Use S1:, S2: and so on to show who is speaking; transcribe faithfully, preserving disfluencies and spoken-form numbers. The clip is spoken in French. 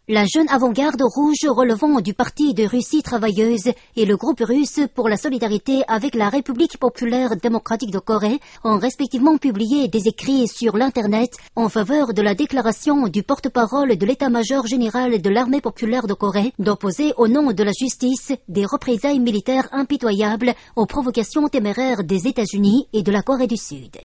S1: La jeune avant-garde rouge relevant du Parti de Russie travailleuse et le groupe russe pour la solidarité avec la République populaire démocratique de Corée ont respectivement publié des écrits sur l'Internet en faveur de la déclaration du porte-parole de l'état-major général de l'armée populaire de Corée d'opposer au nom de la justice des représailles militaires impitoyables aux provocations téméraires des États-Unis et de la Corée du Sud.